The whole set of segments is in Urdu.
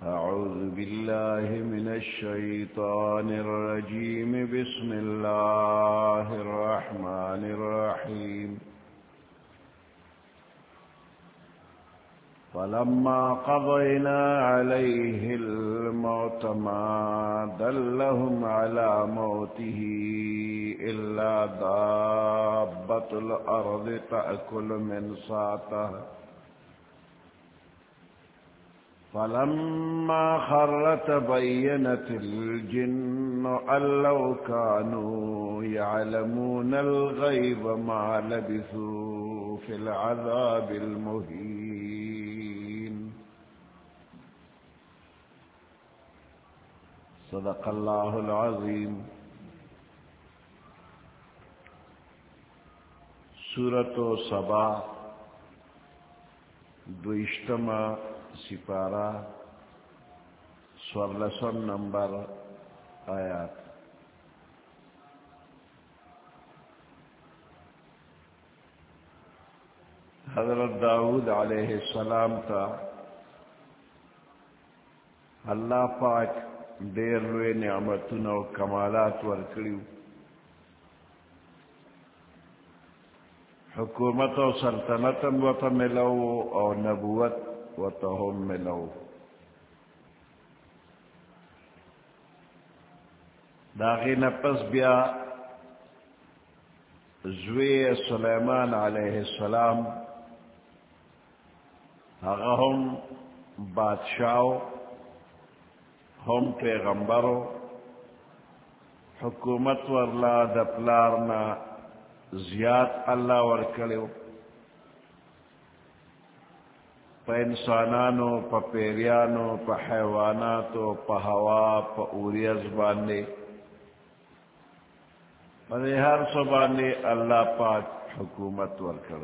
أعوذ بالله من الشيطان الرجيم بسم الله الرحمن الرحيم فلما قضينا عليه الموت ما دلهم على موته إلا دابة الأرض تأكل من ساته فلما خر تبينت الجن أن لو كانوا يعلمون الغيب ما لبثوا في العذاب المهين صدق الله العظيم. سورة سبا دوشتما سپارہ سورلسم نمبر آیات. حضرت داؤد علیہ السلام تا اللہ پاک دیر لوی نعمتون و کمالات ورکڑیو. حکومت و سلطنتم وطا ملو او نبوت وتهم ملو. داغی نپس بیا زوی سلیمان علیہ السلام اغا ہم بادشاہو ہم پیغمبرو حکومت ورلا دپلارنا زیاد اللہ ورکلیو پا انسانانو پا پیریانو پا حیواناتو پا ہوا پا اوریز باندے پدے ہر سو باندے اللہ پاک حکومت ورکڑو.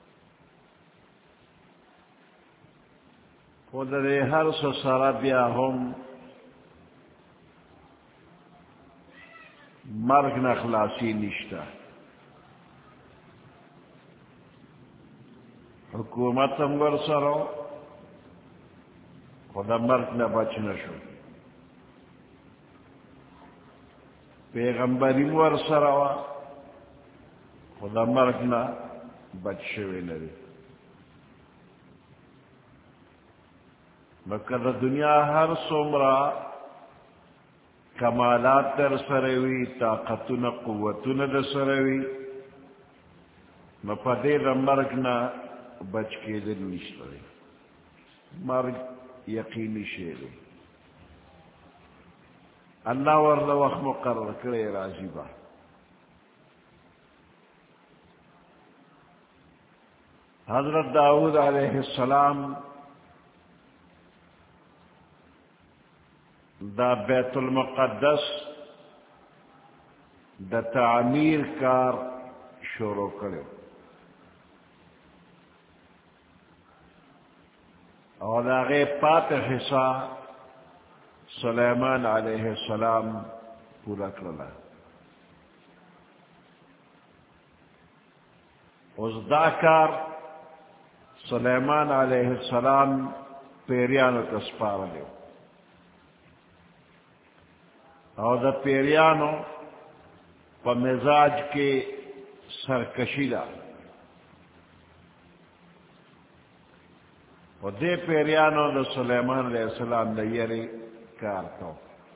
خود دے ہر سو سارا بیا ہم مرگ نخلاصی نشتا. حکومت ور سرو خدا مرگ نہ بچ نشو. پیغمبری ور سروا خدا مرگ نہ بچ شوی نوی. مکر دنیا ہر سومرا کمالات در سروی طاقتون قوتون در سروی مپدے دا مرگ نہ بچ کے دل نشترے. مرگ یقینی شیرے اللہ ورلہ وقت مقرر کرے راضی با. حضرت داؤد علیہ السلام دا بیت المقدس دا تعمیر کار شروع کرے اور آگے پات حصہ سلیمان علیہ السلام پورا کرلا. اس داکار سلیمان علیہ السلام پیریانو تسپار لیو اور دا پیریانو پا مزاج کے سرکشی دا و دے پیریانو دا سلیمان علیہ السلام دا یری کارتو.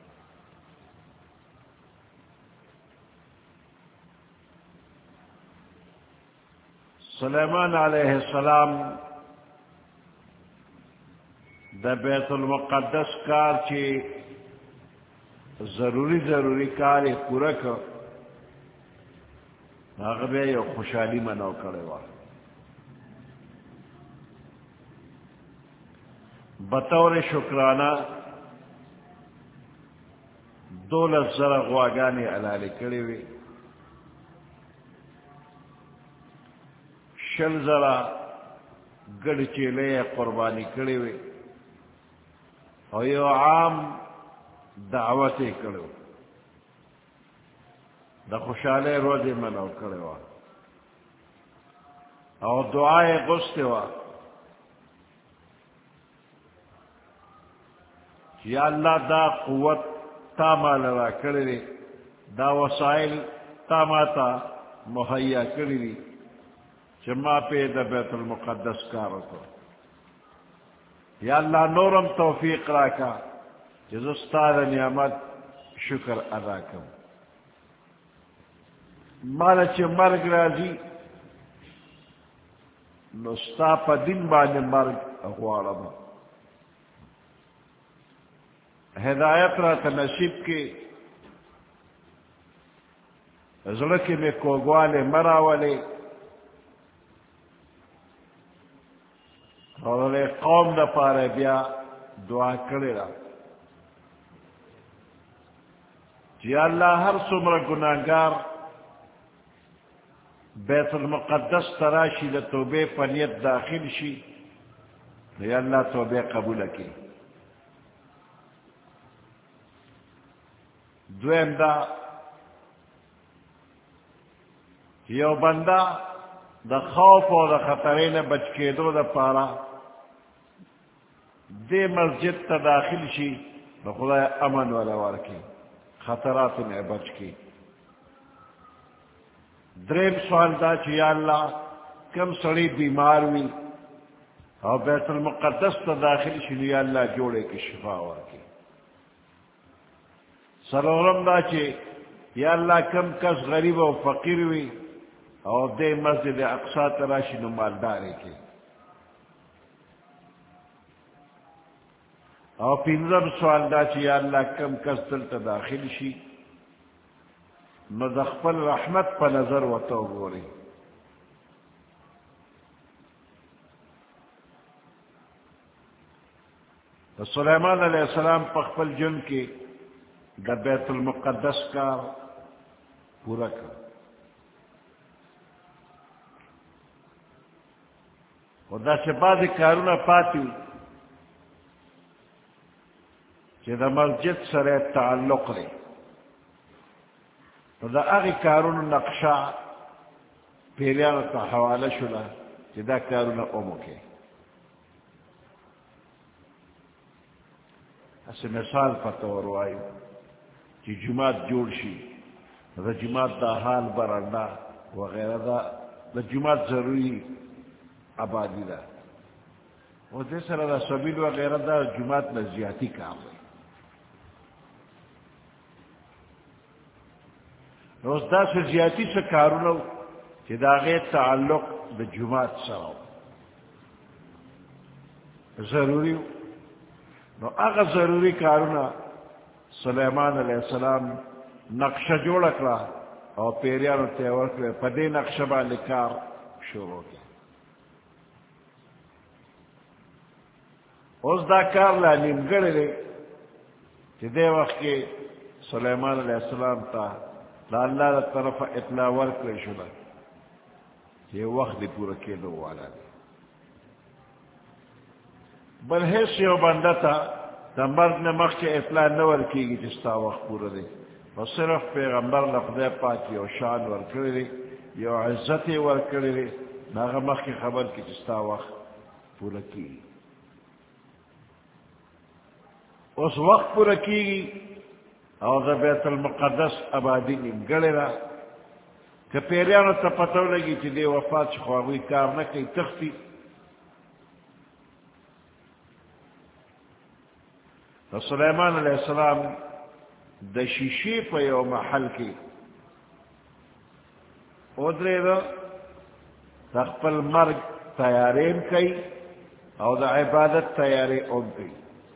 سلیمان علیہ السلام دا بیت المقدس کار چی ضروری کار پورا کر اغبے یو خوشحالی منو کرے وا. بطور شکرانہ 12,000 غواگانی علالی کری وی 6,000 گڑ چیلے قربانی کری وی اور یو عام دعوتی کرو دا خوشحالے روزی منو کرے وا اور دعائے غستے وا. یا اللہ دا قوت تا مال را کردی، دا وسائل تا ماتا مہیا کردی چما پہ دا بیت المقدس کارو کو. یا اللہ نورم توفیق راکا جز استاد نعمت شکر ادا کم. مالا چھ مرگ رازی نستا پا دن بانے مرگ اغوارم، ہدایت را تنصیب کے زلکی میں کوگوالے مراولے اور قوم دا پارے بیا دعا کرے را. یا اللہ ہر سمر گناہگار بیت المقدس تراشی دا توبے پنیت داخل شی، یا اللہ توبے قبول کی. دویم دا یو بندہ دا خوف و دا خطرین بچ کے دو دا پارا دے مسجد تا داخل شی دا خدا امن والا وارکی خطرات میں بچ کی. دریم سوال دا چی یا اللہ کم سڑی بیمار ہوئی اور بیت المقدس تا داخل شی یا اللہ جوڑے کی شفا وارکی. سرورم دا چی یا اللہ کم کس غریب و فقیر ہوئی اور دے مسجد اقصی تراشی نو مالدارے کے. اور پینزم سوال دا چی یا اللہ کم کس دل تا داخل شی نو دخپل رحمت پا نظر و تو گوری. سلیمان علیہ السلام پخپل جن کی دا بیت المقدس کا پورا کر. خدا سے بعد کارونا پاتی کہ دا مسجد سر تعلق رہے دا اغی کارونا نقشہ پیریانو تا حوالہ شلا کہ دا کارونا امو کے. اسے مثال پتہ وروائی کہ جماعت جوڑ شی دا جماعت دا حال برندہ وغیرہ دا جماعت ضروری آبادی دا وہ دے سر دا سبیل وغیرہ دا جماعت نزیاتی کام ہے. روز دا سے زیادی سے کارونو کہ دا غیر تعلق دا جماعت سراؤ ضروری ہو. نو اگا ضروری کارونا سلیمان علیہ السلام نقشہ جوڑ کرا اور پیریانو تیور کرے پدے نقشہ با لکار شروع کیا. اس دا کار لا نیمگڑ لے کہ دے وقت کے سلیمان علیہ السلام تا لا اللہ دا طرف اطلاع ورکر شلا یہ وقت دی پورا کے دو والا دی. بل حیث یو بندہ تا دا مرد نے مخ کے اطلاع نور کی گی جستا وقت پورا دی و صرف پیغمبر لفظے پاکی و شان ورکر دی یو عزت ورکر دی ناغا مخ کی خبر کی جستا وقت پورا کی گی. اس وقت پورا کی گی اور دا بیت المقدس آبادی نمگڑے را کہ پیریانو تا پتو لگی چی دے وفات شخواہوی کار نکی تختی. تو سلیمان علیہ السلام دا شیشی پا یو محل کی ادرے دا تخپل مرگ تیارین کئی اور دا عبادت تیارے ام کئی.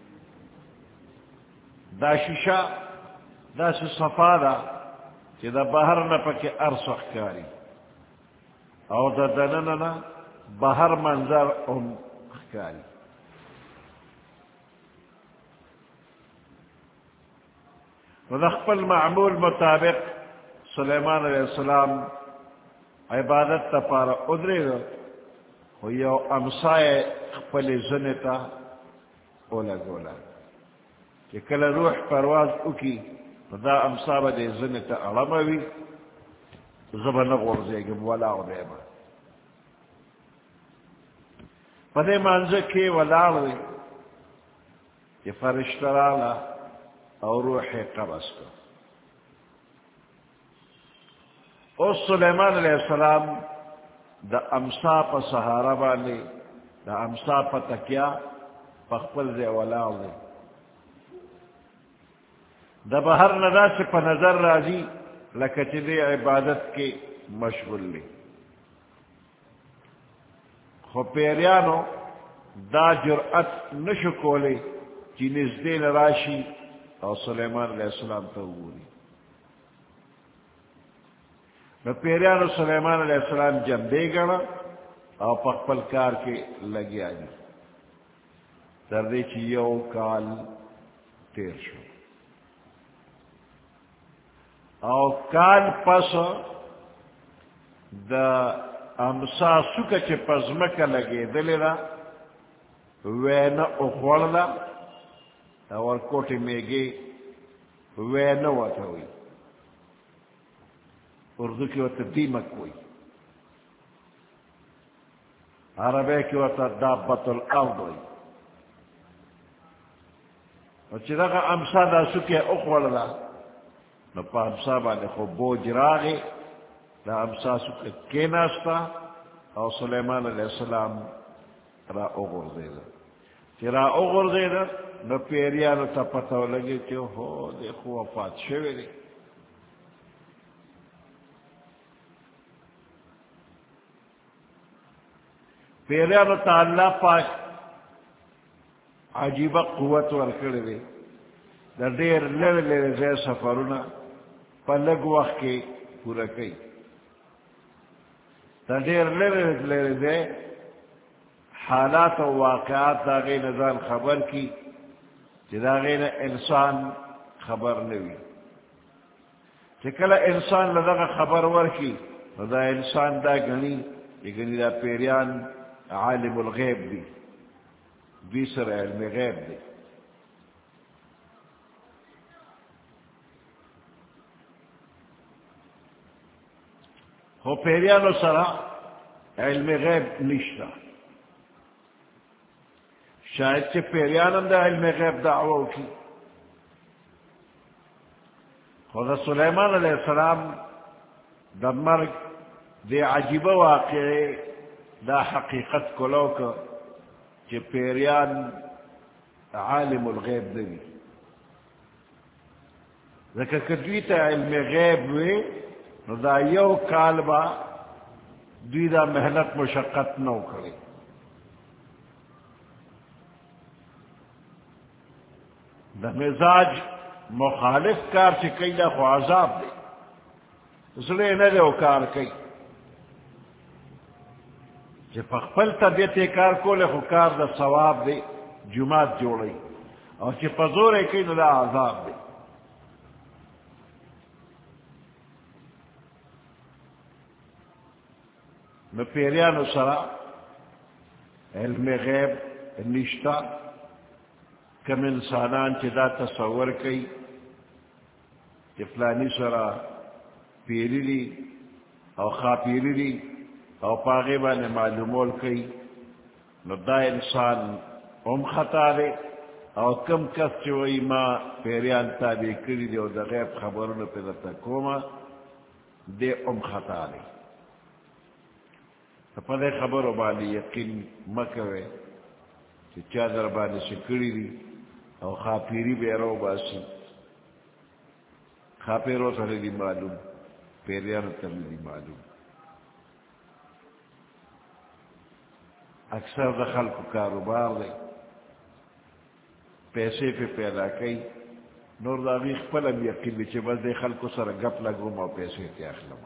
دا شیشہ دا سے صفا دا کہ دا بہر نا پکے ارسخ کاری اور دا دننا بہر منظر ام کاری. ودخپل معمول مطابق سلیمان علیہ السلام عبادت تا پارا ادرے دا و یو امسائے خپل زنتا اولا گولا کہ کل روح پرواز اکی دا امسابہ دے زنتا علموی زبن غرزے گم ولاو دیما پدے منزے کے ولاو دی کہ فرشتہ رالا اور روح قبض کو. اور سلیمان علیہ السلام دا امسا پا سہارا باندے دا امسا پا تکیا پخپل دے ولاو دے دا بہر ندا سے پا نظر راضی لکچ دے عبادت کے مشغول لے. خو پیریانو دا جرأت نشو کولے چی نزدین راشی اور سلیمان علیہ السلام تا ہوئی. نو پیریانو سلیمان علیہ السلام جمدے گنا اور پخپل کار کے لگی آئی تردے چی یو کال تیر شو. او کال پس دا امسا سکا چی پزمکا لگے دلی را وین اخوالدا اور کوٹی میگی وین واتا ہوئی. اردو کی وقت دیمک ہوئی، عربی کی وقت دابت الارض ہوئی. اور چی داگا امسا دا سکی اخوالدا نو پا امسا بانے خو بوج راغی دا امسا سکی کیناستا اور سلیمان علیہ السلام را اغر دیدا. چی را اغر دیدا نو پیریانو تا پتاو لگی چی ہو دیکھو وفات شوی دی. پیریانو تا اللہ پاک عجیبہ قوت ورکڑ دی دا دیر لر لر زی سفرونا پا لگ وقت کے پورا کئی. دا دیر لر لر زی حالات و واقعات دا غین ازان خبر کی چی دا غین انسان خبر نوی. چی کلا انسان لدغا خبر ورکی دا انسان دا گنی یہ گنی دا پیریان عالم الغیب دی بیسر علم غیب دی. خو پیریانو سرا علم غیب نشتا. شاید چی پیریانم دا علم غیب دعوو کی. خود سلیمان علیہ السلام دا مرگ دے عجیبہ واقعے دا حقیقت کلو کا چی پیریان عالم الغیب دی. ذکر کدوی تا علم غیب وی نو دا یو کالبا دوی دا محنت مشقت نو کرے. دا مزاج مخالف کار چی کئی دا خو عذاب دے اس لئے ندے و کار کئی چی پخپل طبیعت کار کو لے خو کار دا ثواب دے جماعت جوڑی اور چی پزور کئی دا عذاب دے. میں پیریانو سرا علم غیب نشتا. کم انسانان چی دا تصور کئی چی فلانی سرا پیری دی او خاپیری دی او پاغیبا نے معلومول کئی نو دا انسان ام خطا دے. او کم کس چوئی ما پیریان تابع کری دی او دا غیب خبرون پی دا کوما دے ام خطا دے. پدے خبرو بالی یقین مکوے چی چادر بالی سکری دی او خاپیری بیرو باسی خاپیرو سر دی معلوم پیریانو تر دی معلوم. اکثر دا خلق کاروبار دے پیسے پہ پیدا کئی نور دا غیخ پلم یقین دی چی بس دے خلق سر گپ لگوم او پیسے تی اخلم.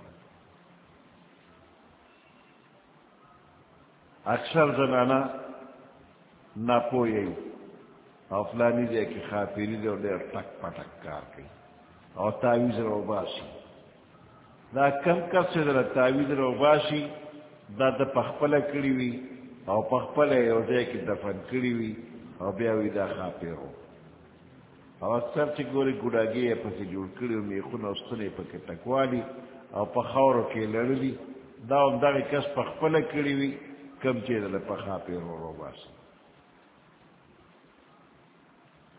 اکثر زنانا ناپوئی او فلانی دے کی خاپیری دے اور دے ٹک پٹک کار کئی او تاویز رو باسی. دا کم کس سے در تاویز رو باسی دا دا پخپل کریوی او پخپل او دے کی دفن کریوی او بیاوی دا خاپیرو. او اکثر چی گوری گوڑاگی پسی جوڑ کریو میخون او ستنے پکی تکوالی او پخورو کے لڑلی دا ام دا کس پخپل کریوی کم چیز لپا خاپیرو رو باسی.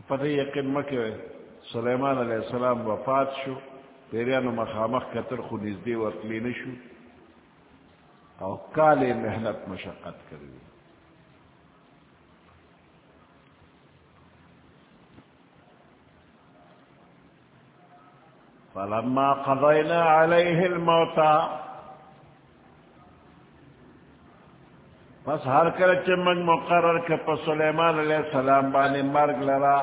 پتہ یقین مکہ سلیمان علیہ السلام وفات شو پیریانو مخامخ کتر خو نزدی ورطلی نشو او کال محنت مشقت کری فلما قضینا علیہ الموتا پس ہر کرچ من مقرر کپ سلیمان علیہ السلام بانے مرگ لرا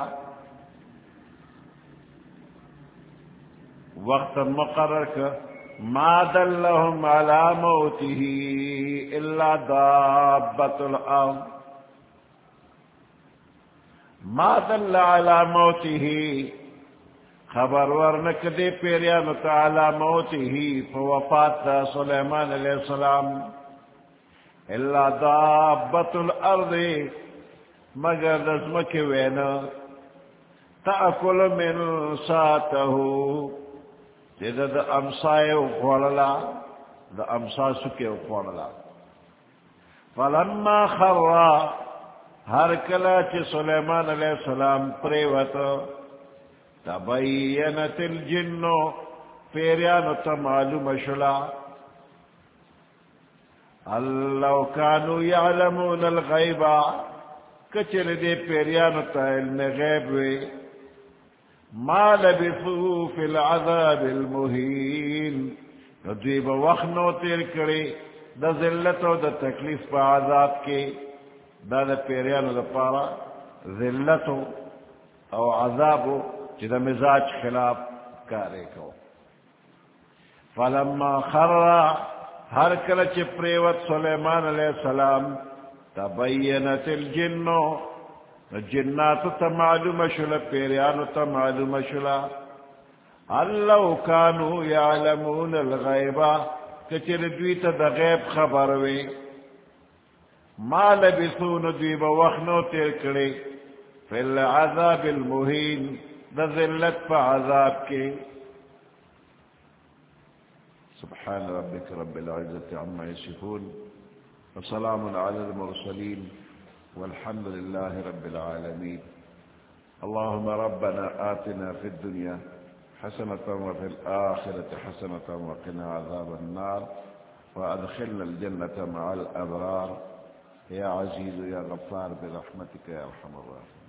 وقت مقرر کر ما دلهم على موته الا دابة الارض ما دل على موته خبر ورنک دے پیریانو تعالی موته فوفات سلیمان علیہ السلام الا دابت الارض مگر دزمک وینا تأکل من ساته جدا دا امسائے اخوڑلا دا امسا سکے اخوڑلا فلما خرا ہر کلا چی سلیمان علیہ السلام پریوت تبینت الجنو پیریانو تمعلوم شلا اللو کانو یعلمون الغیبا کچر دے پیریانو تا علم غیب وے ما لبثوا فی العذاب المہین ندویب وقنو تیر کرے دا ذلت و دا تکلیف پا عذاب کے دا دا پیریانو دا پارا ذلت او عذابو چی دا مزاج خلاف کارے کو فلما خرّا ہر کلچ پریوت سلیمان علیہ السلام تبینت الجنو جنات تمعلوم شلا پیریانو تمعلوم شلا اللو کانو یعلمون الغیبا کچر دویت دا غیب خبر وی ما لبثون دویب وخنو تیر کرے فی العذاب المہین دا ذلت پا عذاب کے سبحان ربك رب العزة عما يصفون وسلام على المرسلين والحمد لله رب العالمين اللهم ربنا آتنا في الدنيا حسنة وفي الآخرة حسنة وقنا عذاب النار وأدخلنا الجنة مع الأبرار يا عزيز يا غفار برحمتك يا أرحم الراحمين.